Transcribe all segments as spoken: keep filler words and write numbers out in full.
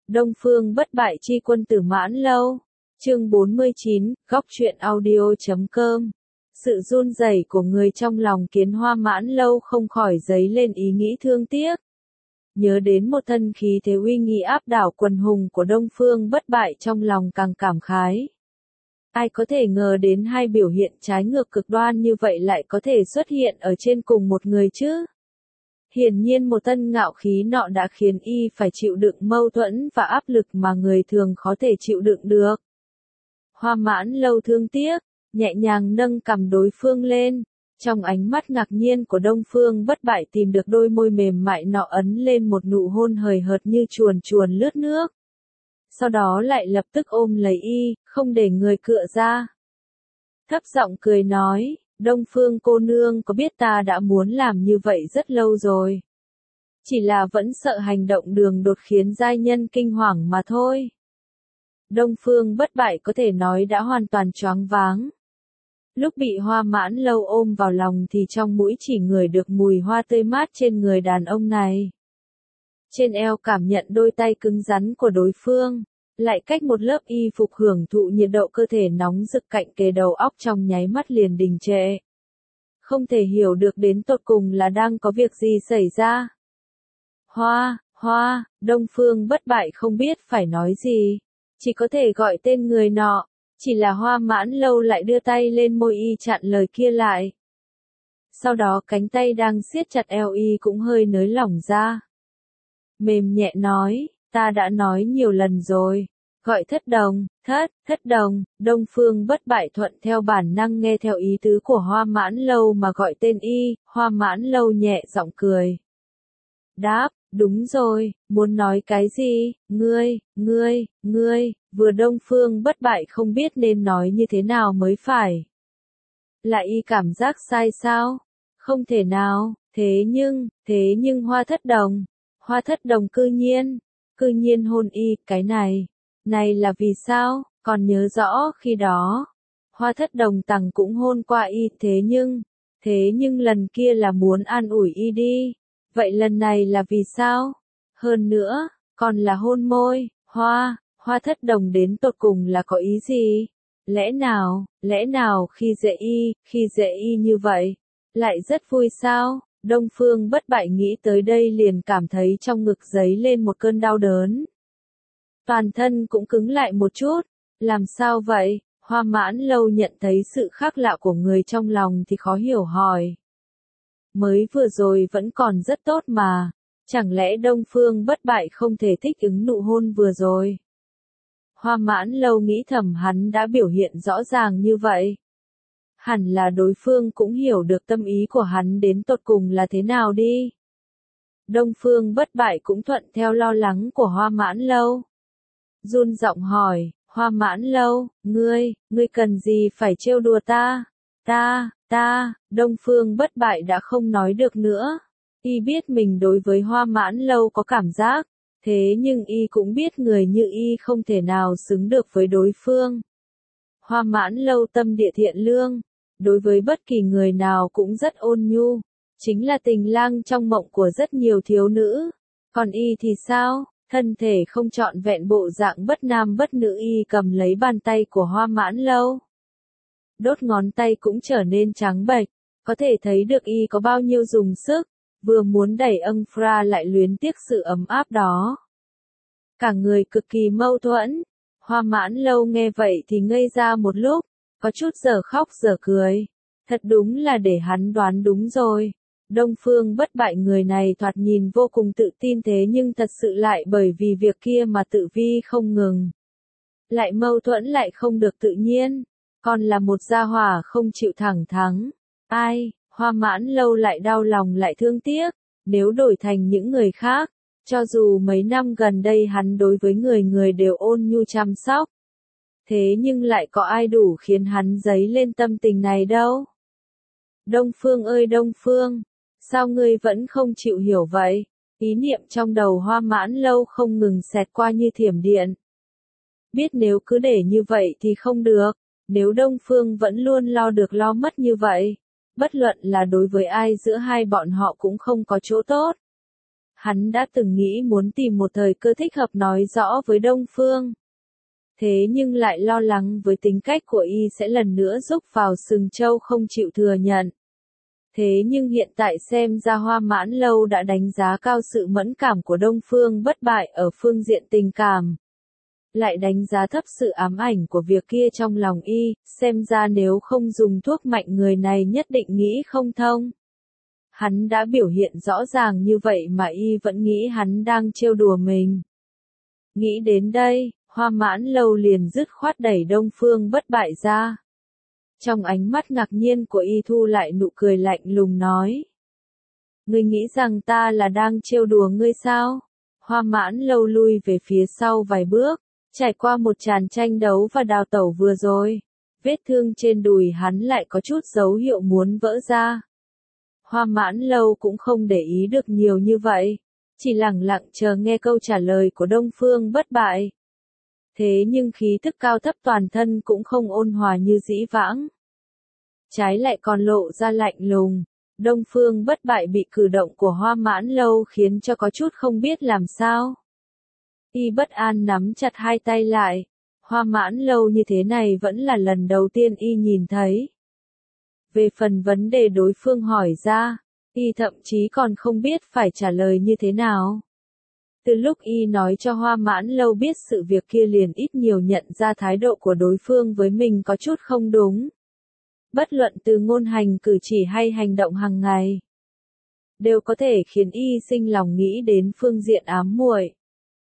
Đông Phương bất bại chi quân tử Mãn Lâu. Chương bốn mươi chín, góc truyện audio chấm com. Sự run rẩy của người trong lòng Kiến Hoa Mãn Lâu không khỏi dấy lên ý nghĩ thương tiếc. Nhớ đến một thân khí thế uy nghi áp đảo quần hùng của Đông Phương bất bại, trong lòng càng cảm khái. Ai có thể ngờ đến hai biểu hiện trái ngược cực đoan như vậy lại có thể xuất hiện ở trên cùng một người chứ? Hiển nhiên một thân ngạo khí nọ đã khiến y phải chịu đựng mâu thuẫn và áp lực mà người thường khó thể chịu đựng được. Hoa Mãn Lâu thương tiếc, nhẹ nhàng nâng cằm đối phương lên, trong ánh mắt ngạc nhiên của Đông Phương bất bại tìm được đôi môi mềm mại nọ ấn lên một nụ hôn hời hợt như chuồn chuồn lướt nước. Sau đó lại lập tức ôm lấy y, không để người cựa ra. Thấp giọng cười nói, Đông Phương cô nương có biết ta đã muốn làm như vậy rất lâu rồi. Chỉ là vẫn sợ hành động đường đột khiến giai nhân kinh hoàng mà thôi. Đông Phương bất bại có thể nói đã hoàn toàn choáng váng. Lúc bị Hoa Mãn Lâu ôm vào lòng thì trong mũi chỉ ngửi được mùi hoa tươi mát trên người đàn ông này. Trên eo cảm nhận đôi tay cứng rắn của đối phương, lại cách một lớp y phục hưởng thụ nhiệt độ cơ thể nóng rực cạnh kề đầu óc, trong nháy mắt liền đình trệ. Không thể hiểu được đến tột cùng là đang có việc gì xảy ra. Hoa, Hoa, Đông Phương bất bại không biết phải nói gì, chỉ có thể gọi tên người nọ, chỉ là Hoa Mãn Lâu lại đưa tay lên môi y chặn lời kia lại. Sau đó cánh tay đang siết chặt eo y cũng hơi nới lỏng ra. Mềm nhẹ nói, ta đã nói nhiều lần rồi, gọi thất đồng, thất, thất đồng. Đông Phương bất bại thuận theo bản năng nghe theo ý tứ của Hoa Mãn Lâu mà gọi tên y. Hoa Mãn Lâu nhẹ giọng cười. Đáp, đúng rồi, muốn nói cái gì, ngươi, ngươi, ngươi, vừa Đông Phương bất bại không biết nên nói như thế nào mới phải. Lại y cảm giác sai sao? Không thể nào, thế nhưng, thế nhưng Hoa thất đồng, Hoa thất đồng cư nhiên, cư nhiên hôn y, cái này, này là vì sao? Còn nhớ rõ khi đó, Hoa thất đồng tằng cũng hôn qua y, thế nhưng, thế nhưng lần kia là muốn an ủi y đi. Vậy lần này là vì sao? Hơn nữa, còn là hôn môi. Hoa, Hoa thất đồng đến tột cùng là có ý gì? Lẽ nào, lẽ nào khi dễ y, khi dễ y như vậy, lại rất vui sao? Đông Phương bất bại nghĩ tới đây liền cảm thấy trong ngực dấy lên một cơn đau đớn. Toàn thân cũng cứng lại một chút. Làm sao vậy? Hoa Mãn Lâu nhận thấy sự khác lạ của người trong lòng thì khó hiểu hỏi. Mới vừa rồi vẫn còn rất tốt mà, chẳng lẽ Đông Phương bất bại không thể thích ứng nụ hôn vừa rồi? Hoa Mãn Lâu nghĩ thầm hắn đã biểu hiện rõ ràng như vậy. Hẳn là đối phương cũng hiểu được tâm ý của hắn đến tột cùng là thế nào đi. Đông Phương bất bại cũng thuận theo lo lắng của Hoa Mãn Lâu. Run giọng hỏi, Hoa Mãn Lâu, ngươi, ngươi cần gì phải trêu đùa ta? Ta, ta, Đông Phương bất bại đã không nói được nữa. Y biết mình đối với Hoa Mãn Lâu có cảm giác, thế nhưng y cũng biết người như y không thể nào xứng được với đối phương. Hoa Mãn Lâu tâm địa thiện lương, đối với bất kỳ người nào cũng rất ôn nhu, chính là tình lang trong mộng của rất nhiều thiếu nữ. Còn y thì sao? Thân thể không trọn vẹn, bộ dạng bất nam bất nữ. Y cầm lấy bàn tay của Hoa Mãn Lâu. Đốt ngón tay cũng trở nên trắng bệch, có thể thấy được y có bao nhiêu dùng sức, vừa muốn đẩy âng fra lại luyến tiếc sự ấm áp đó. Cả người cực kỳ mâu thuẫn. Hoa Mãn Lâu nghe vậy thì ngây ra một lúc, có chút giờ khóc giờ cười. Thật đúng là để hắn đoán đúng rồi. Đông Phương bất bại người này thoạt nhìn vô cùng tự tin, thế nhưng thật sự lại bởi vì việc kia mà tự vi không ngừng. Lại mâu thuẫn, lại không được tự nhiên. Còn là một gia hỏa không chịu thẳng thắn. Ai, Hoa Mãn Lâu lại đau lòng lại thương tiếc. Nếu đổi thành những người khác, cho dù mấy năm gần đây hắn đối với người người đều ôn nhu chăm sóc, thế nhưng lại có ai đủ khiến hắn dấy lên tâm tình này đâu. Đông Phương ơi Đông Phương, sao ngươi vẫn không chịu hiểu vậy? Ý niệm trong đầu Hoa Mãn Lâu không ngừng xẹt qua như thiểm điện. Biết nếu cứ để như vậy thì không được, nếu Đông Phương vẫn luôn lo được lo mất như vậy, bất luận là đối với ai giữa hai bọn họ cũng không có chỗ tốt. Hắn đã từng nghĩ muốn tìm một thời cơ thích hợp nói rõ với Đông Phương. Thế nhưng lại lo lắng với tính cách của y sẽ lần nữa rúc vào sừng trâu không chịu thừa nhận. Thế nhưng hiện tại xem ra Hoa Mãn Lâu đã đánh giá cao sự mẫn cảm của Đông Phương Bất Bại ở phương diện tình cảm. Lại đánh giá thấp sự ám ảnh của việc kia trong lòng y, xem ra nếu không dùng thuốc mạnh người này nhất định nghĩ không thông. Hắn đã biểu hiện rõ ràng như vậy mà y vẫn nghĩ hắn đang trêu đùa mình. Nghĩ đến đây, Hoa Mãn Lâu liền dứt khoát đẩy Đông Phương Bất Bại ra. Trong ánh mắt ngạc nhiên của y thu lại nụ cười lạnh lùng nói. Ngươi nghĩ rằng ta là đang trêu đùa ngươi sao? Hoa Mãn Lâu lui về phía sau vài bước, trải qua một tràn tranh đấu và đào tẩu vừa rồi. Vết thương trên đùi hắn lại có chút dấu hiệu muốn vỡ ra. Hoa Mãn Lâu cũng không để ý được nhiều như vậy, chỉ lặng lặng chờ nghe câu trả lời của Đông Phương Bất Bại. Thế nhưng khí thức cao thấp toàn thân cũng không ôn hòa như dĩ vãng. Trái lại còn lộ ra lạnh lùng. Đông Phương Bất Bại bị cử động của Hoa Mãn Lâu khiến cho có chút không biết làm sao. Y bất an nắm chặt hai tay lại. Hoa Mãn Lâu như thế này vẫn là lần đầu tiên y nhìn thấy. Về phần vấn đề đối phương hỏi ra, y thậm chí còn không biết phải trả lời như thế nào. Từ lúc y nói cho Hoa Mãn Lâu biết sự việc kia liền ít nhiều nhận ra thái độ của đối phương với mình có chút không đúng. Bất luận từ ngôn hành cử chỉ hay hành động hàng ngày, đều có thể khiến y sinh lòng nghĩ đến phương diện ám muội.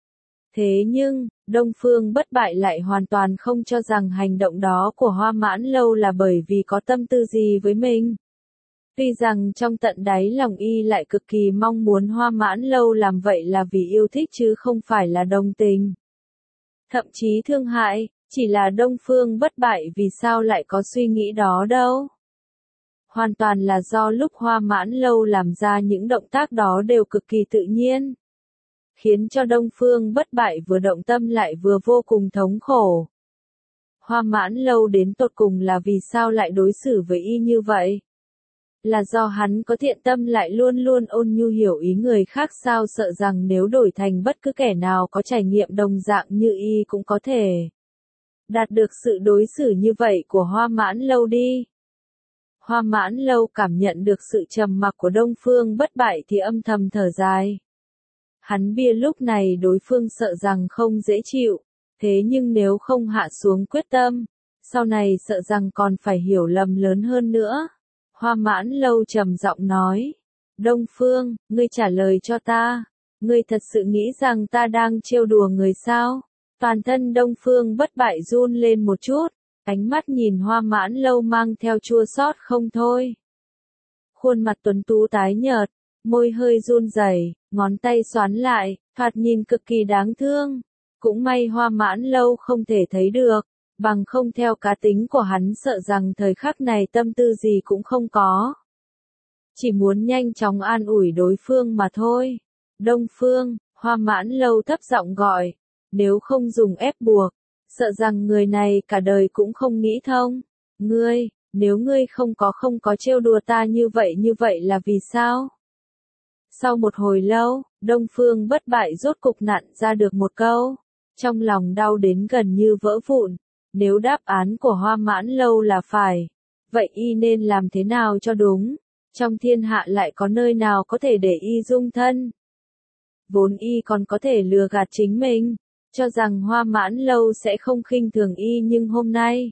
Thế nhưng, Đông Phương Bất Bại lại hoàn toàn không cho rằng hành động đó của Hoa Mãn Lâu là bởi vì có tâm tư gì với mình. Tuy rằng trong tận đáy lòng y lại cực kỳ mong muốn Hoa Mãn Lâu làm vậy là vì yêu thích chứ không phải là đồng tình. Thậm chí thương hại, chỉ là Đông Phương Bất Bại vì sao lại có suy nghĩ đó đâu. Hoàn toàn là do lúc Hoa Mãn Lâu làm ra những động tác đó đều cực kỳ tự nhiên. Khiến cho Đông Phương Bất Bại vừa động tâm lại vừa vô cùng thống khổ. Hoa Mãn Lâu đến tột cùng là vì sao lại đối xử với y như vậy? Là do hắn có thiện tâm lại luôn luôn ôn nhu hiểu ý người khác sao, sợ rằng nếu đổi thành bất cứ kẻ nào có trải nghiệm đồng dạng như y cũng có thể đạt được sự đối xử như vậy của Hoa Mãn Lâu đi. Hoa Mãn Lâu cảm nhận được sự trầm mặc của Đông Phương Bất Bại thì âm thầm thở dài. Hắn biết lúc này đối phương sợ rằng không dễ chịu, thế nhưng nếu không hạ xuống quyết tâm, sau này sợ rằng còn phải hiểu lầm lớn hơn nữa. Hoa Mãn Lâu trầm giọng nói, Đông Phương, ngươi trả lời cho ta, ngươi thật sự nghĩ rằng ta đang trêu đùa người sao? Toàn thân Đông Phương Bất Bại run lên một chút, ánh mắt nhìn Hoa Mãn Lâu mang theo chua xót không thôi. Khuôn mặt tuấn tú tái nhợt, môi hơi run rẩy, ngón tay xoắn lại, thoạt nhìn cực kỳ đáng thương. Cũng may Hoa Mãn Lâu không thể thấy được, bằng không theo cá tính của hắn sợ rằng thời khắc này tâm tư gì cũng không có. Chỉ muốn nhanh chóng an ủi đối phương mà thôi. Đông Phương, Hoa Mãn Lâu thấp giọng gọi, nếu không dùng ép buộc, sợ rằng người này cả đời cũng không nghĩ thông. Ngươi, nếu ngươi không có không có trêu đùa ta như vậy như vậy là vì sao? Sau một hồi lâu, Đông Phương Bất Bại rốt cục nặn ra được một câu, trong lòng đau đến gần như vỡ vụn. Nếu đáp án của Hoa Mãn Lâu là phải, vậy y nên làm thế nào cho đúng? Trong thiên hạ lại có nơi nào có thể để y dung thân? Vốn y còn có thể lừa gạt chính mình, cho rằng Hoa Mãn Lâu sẽ không khinh thường y, nhưng hôm nay.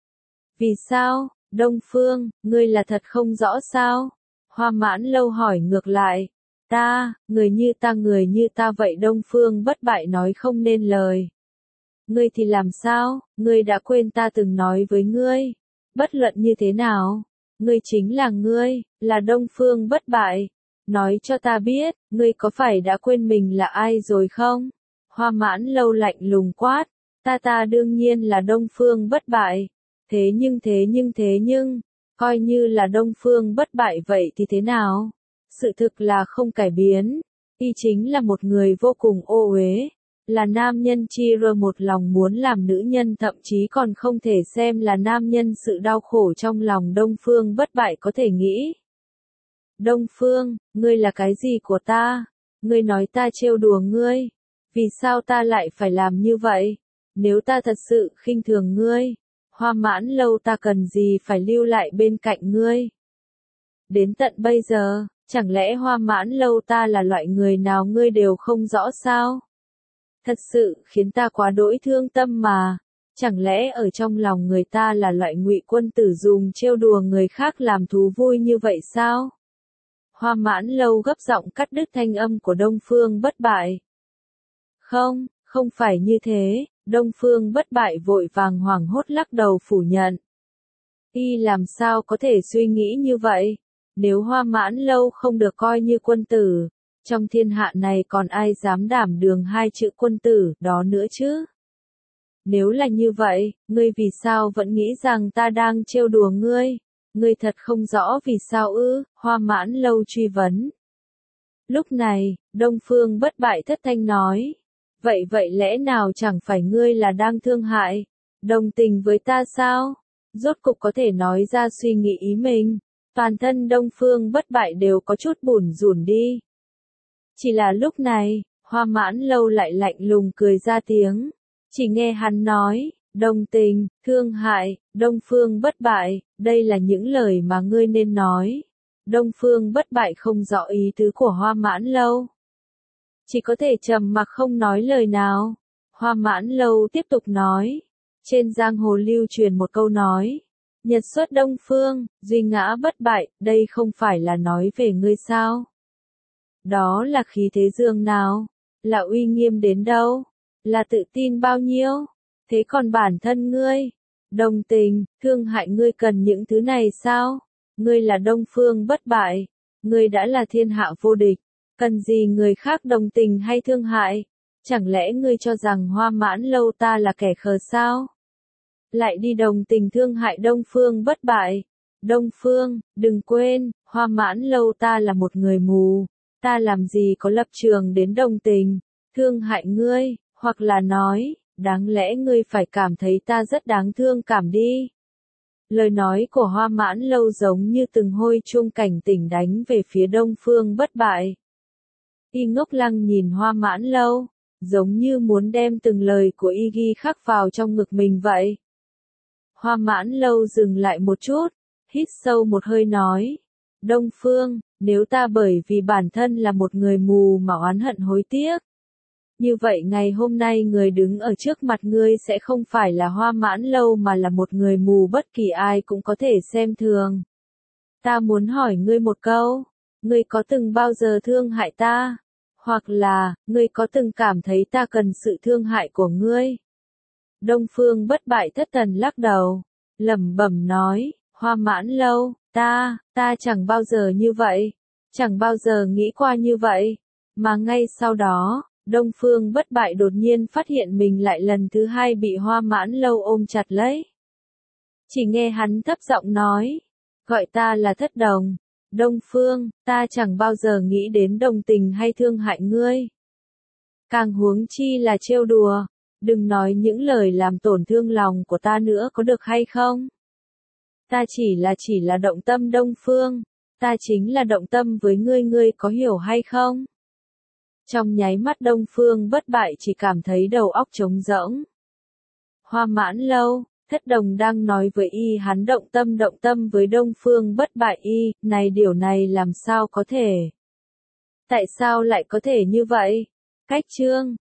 Vì sao, Đông Phương, ngươi là thật không rõ sao? Hoa Mãn Lâu hỏi ngược lại. Ta, người như ta người như ta vậy. Đông Phương Bất Bại nói không nên lời. Ngươi thì làm sao, ngươi đã quên ta từng nói với ngươi. Bất luận như thế nào, ngươi chính là ngươi, là Đông Phương Bất Bại. Nói cho ta biết, ngươi có phải đã quên mình là ai rồi không? Hoa Mãn Lâu lạnh lùng quát, ta ta đương nhiên là Đông Phương Bất Bại. Thế nhưng thế nhưng thế nhưng, coi như là Đông Phương Bất Bại vậy thì thế nào? Sự thực là không cải biến, y chính là một người vô cùng ô uế, là nam nhân chi rơ một lòng muốn làm nữ nhân, thậm chí còn không thể xem là nam nhân. Sự đau khổ trong lòng Đông Phương Bất Bại có thể nghĩ. Đông Phương, ngươi là cái gì của ta? Ngươi nói ta trêu đùa ngươi. Vì sao ta lại phải làm như vậy? Nếu ta thật sự khinh thường ngươi, Hoa Mãn Lâu ta cần gì phải lưu lại bên cạnh ngươi? Đến tận bây giờ, chẳng lẽ Hoa Mãn Lâu ta là loại người nào ngươi đều không rõ sao? Thật sự khiến ta quá đỗi thương tâm mà. Chẳng lẽ ở trong lòng người ta là loại ngụy quân tử dùng trêu đùa người khác làm thú vui như vậy sao? Hoa Mãn Lâu gấp giọng cắt đứt thanh âm của Đông Phương Bất Bại. Không, không phải như thế, Đông Phương Bất Bại vội vàng hoảng hốt lắc đầu phủ nhận. Y làm sao có thể suy nghĩ như vậy? Nếu Hoa Mãn Lâu không được coi như quân tử, trong thiên hạ này còn ai dám đảm đường hai chữ quân tử đó nữa chứ? Nếu là như vậy, ngươi vì sao vẫn nghĩ rằng ta đang trêu đùa ngươi? Ngươi thật không rõ vì sao ư? Hoa Mãn Lâu truy vấn. Lúc này, Đông Phương Bất Bại thất thanh nói. Vậy vậy lẽ nào chẳng phải ngươi là đang thương hại, đồng tình với ta sao? Rốt cục có thể nói ra suy nghĩ ý mình. Toàn thân Đông Phương Bất Bại đều có chút bủn rủn đi. Chỉ là lúc này, Hoa Mãn Lâu lại lạnh lùng cười ra tiếng. Chỉ nghe hắn nói, đồng tình, thương hại, Đông Phương Bất Bại, đây là những lời mà ngươi nên nói. Đông Phương Bất Bại không rõ ý tứ của Hoa Mãn Lâu. Chỉ có thể trầm mặc không nói lời nào. Hoa Mãn Lâu tiếp tục nói. Trên giang hồ lưu truyền một câu nói. Nhật xuất Đông Phương, duy ngã bất bại, đây không phải là nói về ngươi sao? Đó là khí thế dương nào? Là uy nghiêm đến đâu? Là tự tin bao nhiêu? Thế còn bản thân ngươi? Đồng tình, thương hại ngươi cần những thứ này sao? Ngươi là Đông Phương Bất Bại. Ngươi đã là thiên hạ vô địch. Cần gì người khác đồng tình hay thương hại? Chẳng lẽ ngươi cho rằng Hoa Mãn Lâu ta là kẻ khờ sao? Lại đi đồng tình thương hại Đông Phương Bất Bại. Đông Phương, đừng quên, Hoa Mãn Lâu ta là một người mù. Ta làm gì có lập trường đến đồng tình, thương hại ngươi, hoặc là nói, đáng lẽ ngươi phải cảm thấy ta rất đáng thương cảm đi. Lời nói của Hoa Mãn Lâu giống như từng hôi chuông cảnh tỉnh đánh về phía Đông Phương Bất Bại. Y ngốc lăng nhìn Hoa Mãn Lâu, giống như muốn đem từng lời của y ghi khắc vào trong ngực mình vậy. Hoa Mãn Lâu dừng lại một chút, hít sâu một hơi nói. Đông Phương, nếu ta bởi vì bản thân là một người mù mà oán hận hối tiếc. Như vậy ngày hôm nay người đứng ở trước mặt ngươi sẽ không phải là Hoa Mãn Lâu mà là một người mù bất kỳ ai cũng có thể xem thường. Ta muốn hỏi ngươi một câu, ngươi có từng bao giờ thương hại ta? Hoặc là, ngươi có từng cảm thấy ta cần sự thương hại của ngươi? Đông Phương Bất Bại thất thần lắc đầu, lẩm bẩm nói, Hoa Mãn Lâu, ta, ta chẳng bao giờ như vậy, chẳng bao giờ nghĩ qua như vậy, mà ngay sau đó, Đông Phương Bất Bại đột nhiên phát hiện mình lại lần thứ hai bị Hoa Mãn Lâu ôm chặt lấy. Chỉ nghe hắn thấp giọng nói, gọi ta là thất đồng, Đông Phương, ta chẳng bao giờ nghĩ đến đồng tình hay thương hại ngươi. Càng huống chi là trêu đùa, đừng nói những lời làm tổn thương lòng của ta nữa có được hay không? Ta chỉ là chỉ là động tâm Đông Phương, ta chính là động tâm với ngươi, ngươi có hiểu hay không? Trong nháy mắt Đông Phương Bất Bại chỉ cảm thấy đầu óc trống rỗng. Hoa Mãn Lâu, thất đồng đang nói với y hắn động tâm động tâm với Đông Phương Bất Bại y, này điều này làm sao có thể? Tại sao lại có thể như vậy? Cách chương